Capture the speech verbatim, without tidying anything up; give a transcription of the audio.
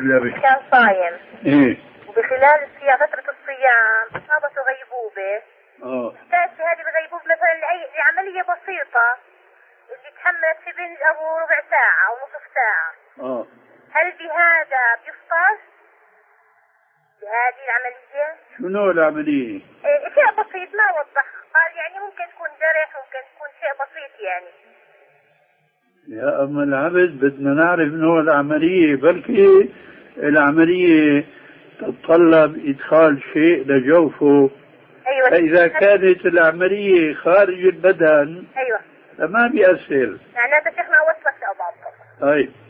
كان صايم. إيه. وبخلال الصيام فترة الصيام أصابته غيبوبة. آه. تأتي هذه الغيبوبة مثلا لأي لعملية بسيطة اللي تحملت في بنج أبو ربع ساعة أو نصف ساعة. آه. هل بهذا بيفطر؟ بهذه العملية؟ شنو العملية؟ إيه شيء بسيط ما وضح، قال يعني ممكن تكون جرح ممكن تكون شيء بسيط يعني. يا أم العبد بدنا نعرف نوع العملية، بلكي العملية تتطلب إدخال شيء لجوفه. أيوة. فإذا كانت العملية خارج البدن أيوة فما بيأثر. يعني هذا شيخنا وصلت لأبعض. طيب